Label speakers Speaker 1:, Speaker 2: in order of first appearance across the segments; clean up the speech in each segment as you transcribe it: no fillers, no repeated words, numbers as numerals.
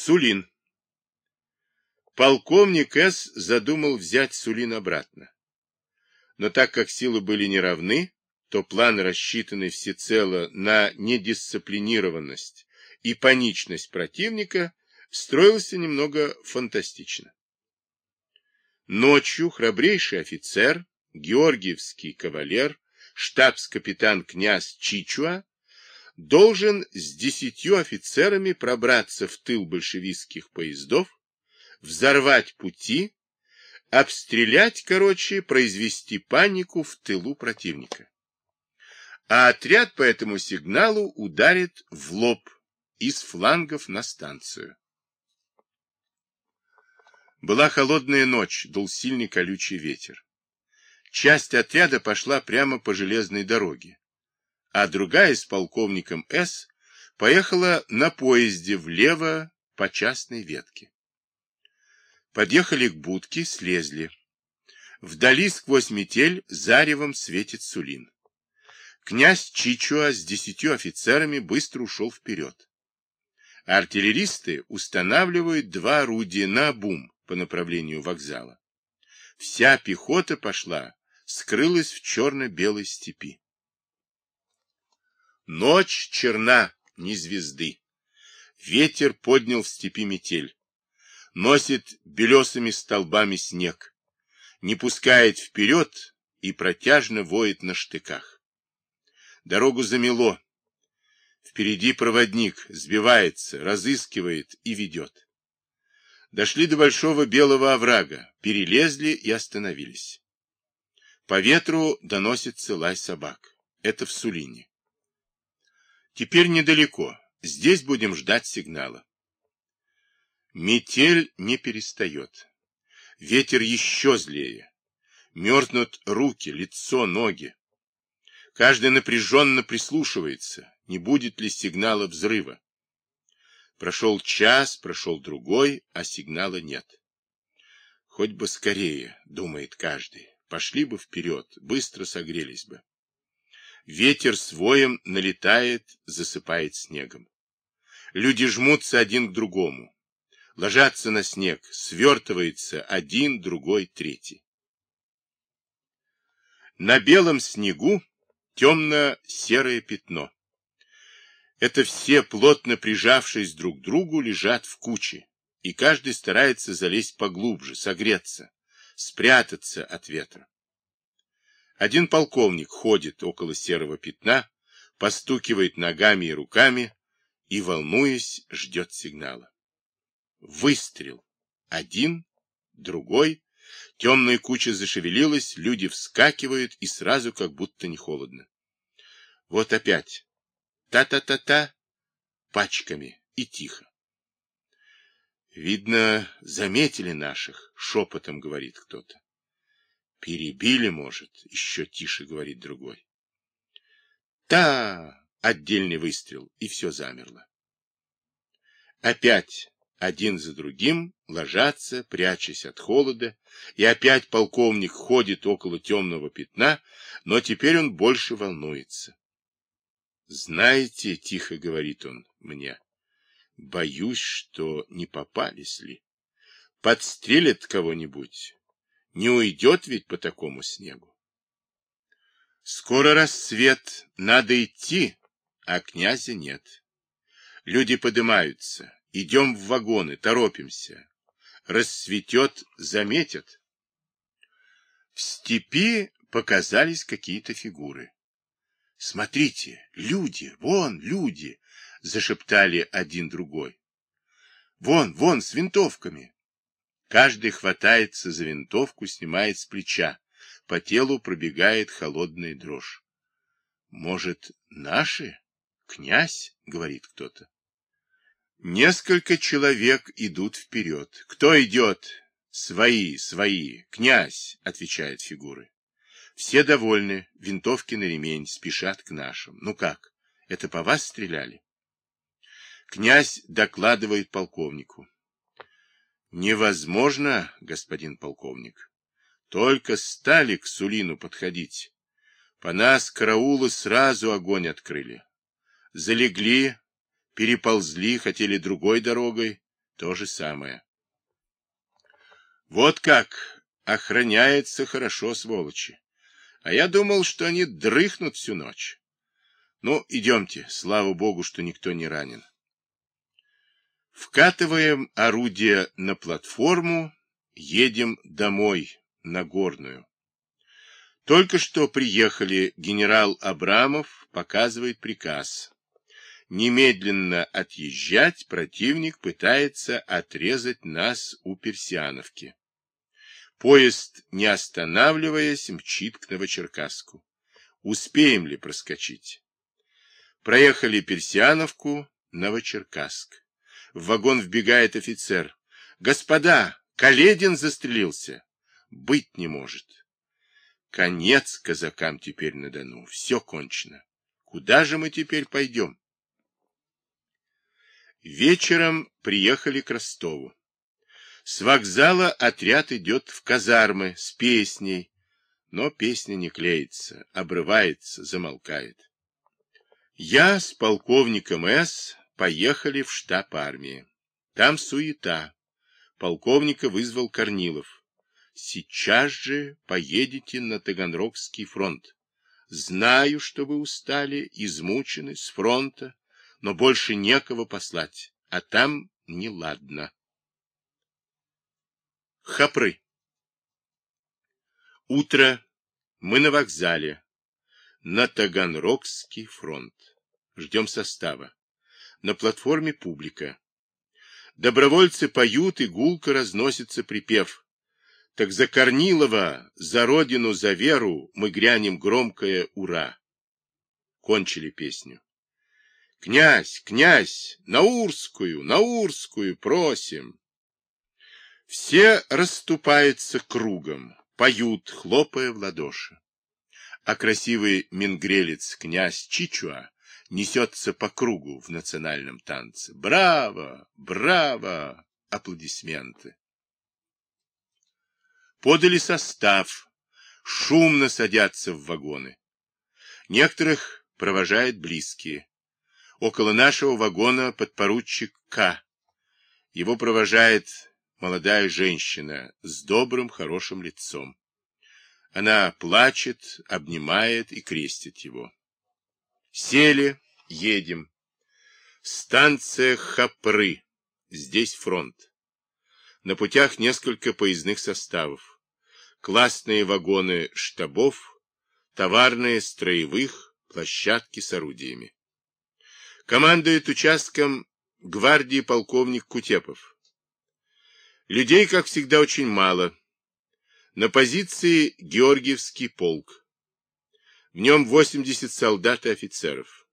Speaker 1: Сулин. Полковник С. задумал взять Сулин обратно. Но так как силы были неравны, то план, рассчитанный всецело на недисциплинированность и паничность противника, строился немного фантастично. Ночью храбрейший офицер, георгиевский кавалер, штабс-капитан князь Чичуа должен с 10 офицерами пробраться в тыл большевистских поездов, взорвать пути, обстрелять, произвести панику в тылу противника. А отряд по этому сигналу ударит в лоб из флангов на станцию. Была холодная ночь, дул сильный колючий ветер. Часть отряда пошла прямо по железной дороге, а другая с полковником С. поехала на поезде влево по частной ветке. Подъехали к будке, слезли. Вдали сквозь метель заревом светит Сулин. Князь Чичуа с 10 офицерами быстро ушел вперед. Артиллеристы устанавливают 2 орудия наобум по направлению вокзала. Вся пехота пошла, скрылась в черно-белой степи. Ночь черна, ни звезды. Ветер поднял в степи метель. Носит белесыми столбами снег. Не пускает вперед и протяжно воет на штыках. Дорогу замело. Впереди проводник сбивается, разыскивает и ведет. Дошли до большого белого оврага, перелезли и остановились. По ветру доносится лай собак. Это в Сулине. Теперь недалеко. Здесь будем ждать сигнала. Метель не перестает. Ветер еще злее. Мерзнут руки, лицо, ноги. Каждый напряженно прислушивается, не будет ли сигнала взрыва. Прошел час, прошел другой, а сигнала нет. Хоть бы скорее, думает каждый. Пошли бы вперед, быстро согрелись бы. Ветер с воем налетает, засыпает снегом. Люди жмутся один к другому. Ложатся на снег, свертывается один, другой, третий. На белом снегу темно-серое пятно. Это все, плотно прижавшись друг к другу, лежат в куче, и каждый старается залезть поглубже, согреться, спрятаться от ветра. Один полковник ходит около серого пятна, постукивает ногами и руками и, волнуясь, ждет сигнала. Выстрел. Один, другой. Темная куча зашевелилась, люди вскакивают, и сразу как будто не холодно. Вот опять. Та-та-та-та. Пачками. И тихо. Видно, заметили наших, шепотом говорит кто-то. Перебили, может, еще тише говорит другой. Та! Отдельный выстрел, и все замерло. Опять. Один за другим ложатся, прячась от холода, и опять полковник ходит около темного пятна, но теперь он больше волнуется. «Знаете, — тихо говорит он мне, — боюсь, что не попались ли. Подстрелят кого-нибудь. Не уйдет ведь по такому снегу. Скоро рассвет, надо идти, а князя нет. Люди поднимаются. Идем в вагоны, торопимся. Рассветет, заметят. В степи показались какие-то фигуры. Смотрите, люди, вон люди, зашептали один другой. Вон, вон, с винтовками. Каждый хватается за винтовку, снимает с плеча. По телу пробегает холодная дрожь. Может, наши? Князь, говорит кто-то. Несколько человек идут вперед. Кто идет? Свои, свои. Князь, отвечают фигуры. Все довольны, винтовки на ремень, спешат к нашим. Ну как, это по вас стреляли? Князь докладывает полковнику. Невозможно, господин полковник. Только стали к Сулину подходить. По нас караулы сразу огонь открыли. Залегли, переползли, хотели другой дорогой, то же самое. Вот как охраняется хорошо, сволочи. А я думал, что они дрыхнут всю ночь. Ну, идемте, слава богу, что никто не ранен. Вкатываем орудие на платформу, едем домой, на Горную. Только что приехали, генерал Абрамов показывает приказ. Немедленно отъезжать, противник пытается отрезать нас у Персиановки. Поезд, не останавливаясь, мчит к Новочеркасску. Успеем ли проскочить? Проехали Персиановку, Новочеркасск. В вагон вбегает офицер. «Господа, Каледин застрелился!» «Быть не может!» Конец казакам теперь на Дону. Все кончено. Куда же мы теперь пойдем? Вечером приехали к Ростову. С вокзала отряд идет в казармы с песней, но песня не клеится, обрывается, замолкает. Я с полковником С. поехали в штаб армии. Там суета. Полковника вызвал Корнилов. Сейчас же поедете на Таганрогский фронт. Знаю, что вы устали, измучены с фронта, но больше некого послать, а там неладно. Хопры. Утро. Мы на вокзале. На Таганрогский фронт. Ждем состава. На платформе публика. Добровольцы поют, и гулко разносится припев. Так за Корнилова, за родину, за веру мы грянем громкое «Ура!». Кончили песню. «Князь, князь, Наурскую просим!» Все расступаются кругом, поют, хлопая в ладоши. А красивый мингрелец князь Чичуа несется по кругу в национальном танце. Браво! Браво! Аплодисменты. Подали состав. Шумно садятся в вагоны. Некоторых провожают близкие. Около нашего вагона подпоручик К. Его провожает молодая женщина с добрым, хорошим лицом. Она плачет, обнимает и крестит его. Сели, едем. Станция Хопры. Здесь фронт. На путях несколько поездных составов. Классные вагоны штабов, товарные строевых, площадки с орудиями. Командует участком гвардии полковник Кутепов. Людей, как всегда, очень мало. На позиции Георгиевский полк. В нем 80 солдат и офицеров.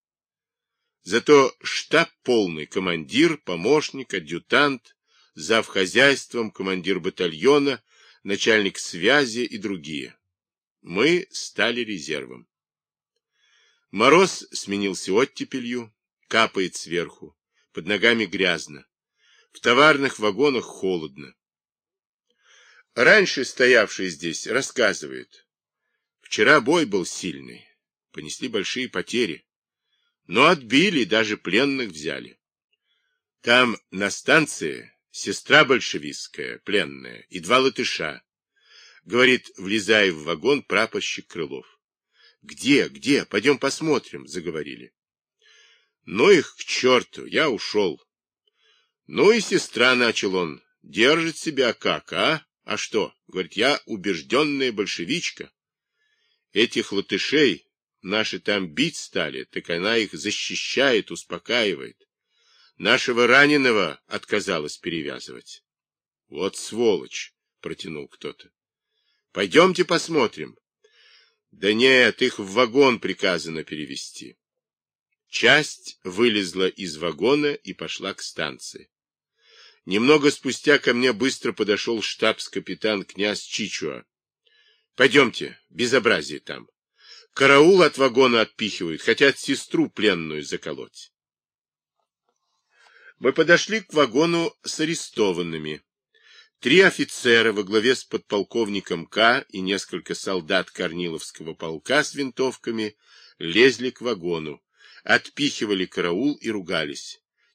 Speaker 1: Зато штаб полный: командир, помощник, адъютант, завхозяйством, командир батальона, начальник связи и другие. Мы стали резервом. Мороз сменился оттепелью, капает сверху, под ногами грязно. В товарных вагонах холодно. Раньше стоявший здесь рассказывает. Вчера бой был сильный, понесли большие потери, но отбили, даже пленных взяли. Там на станции сестра большевистская, пленная, и 2 латыша. Говорит, влезая в вагон, прапорщик Крылов. Где? Пойдем посмотрим, заговорили. Ну их к черту, я ушел. Ну и сестра, начал он, держит себя как, а? А что? Говорит, я убежденная большевичка. Этих латышей наши там бить стали, так она их защищает, успокаивает. Нашего раненого отказалась перевязывать. Вот сволочь, протянул кто-то. Пойдемте посмотрим. Да нет, их в вагон приказано перевести. Часть вылезла из вагона и пошла к станции. Немного спустя ко мне быстро подошел штабс-капитан князь Чичуа. Пойдемте, безобразие там. Караул от вагона отпихивают, хотят сестру пленную заколоть. Мы подошли к вагону с арестованными. 3 офицера во главе с подполковником К. и несколько солдат Корниловского полка с винтовками лезли к вагону, отпихивали караул и ругались.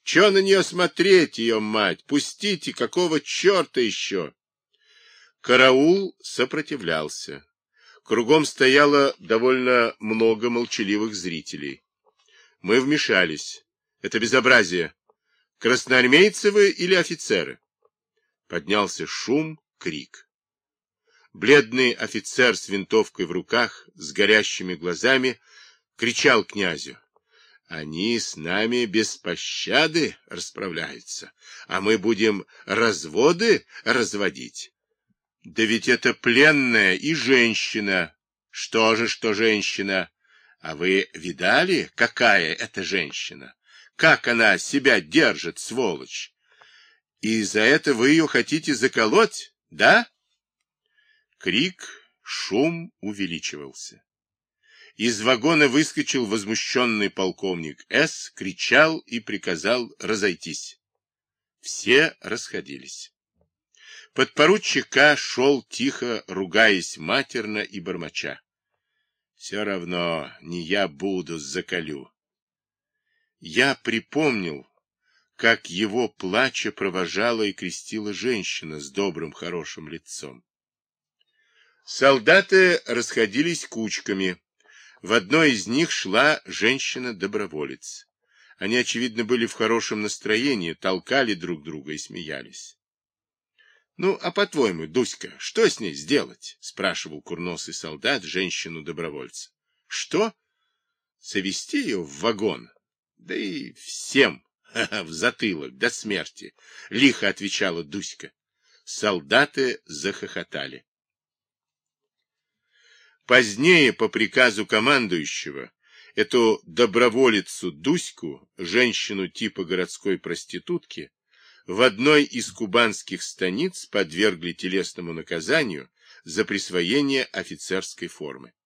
Speaker 1: Че на нее смотреть, ее мать? Пустите, какого черта еще? Караул сопротивлялся. Кругом стояло довольно много молчаливых зрителей. Мы вмешались. Это безобразие. Красноармейцы вы или офицеры? Поднялся шум, крик. Бледный офицер с винтовкой в руках, с горящими глазами, кричал князю: они с нами без пощады расправляются, а мы будем разводы разводить. Да ведь это пленная и женщина. Что же, что женщина? А вы видали, какая это женщина? Как она себя держит, сволочь? И за это вы ее хотите заколоть, да? Крик, шум увеличивался. Из вагона выскочил возмущенный полковник С., кричал и приказал разойтись. Все расходились. Подпоручик К. шел тихо, ругаясь матерно и бормоча. Все равно не я буду, заколю. Я припомнил, как его плача провожала и крестила женщина с добрым хорошим лицом. Солдаты расходились кучками. В одной из них шла женщина-доброволец. Они, очевидно, были в хорошем настроении, толкали друг друга и смеялись. — Ну, а по-твоему, Дуська, что с ней сделать? — спрашивал курносый солдат женщину-добровольца. — Что? Совести ее в вагон? Да и всем в затылок до смерти, — лихо отвечала Дуська. Солдаты захохотали. Позднее, по приказу командующего, эту доброволицу Дуську, женщину типа городской проститутки, в одной из кубанских станиц подвергли телесному наказанию за присвоение офицерской формы.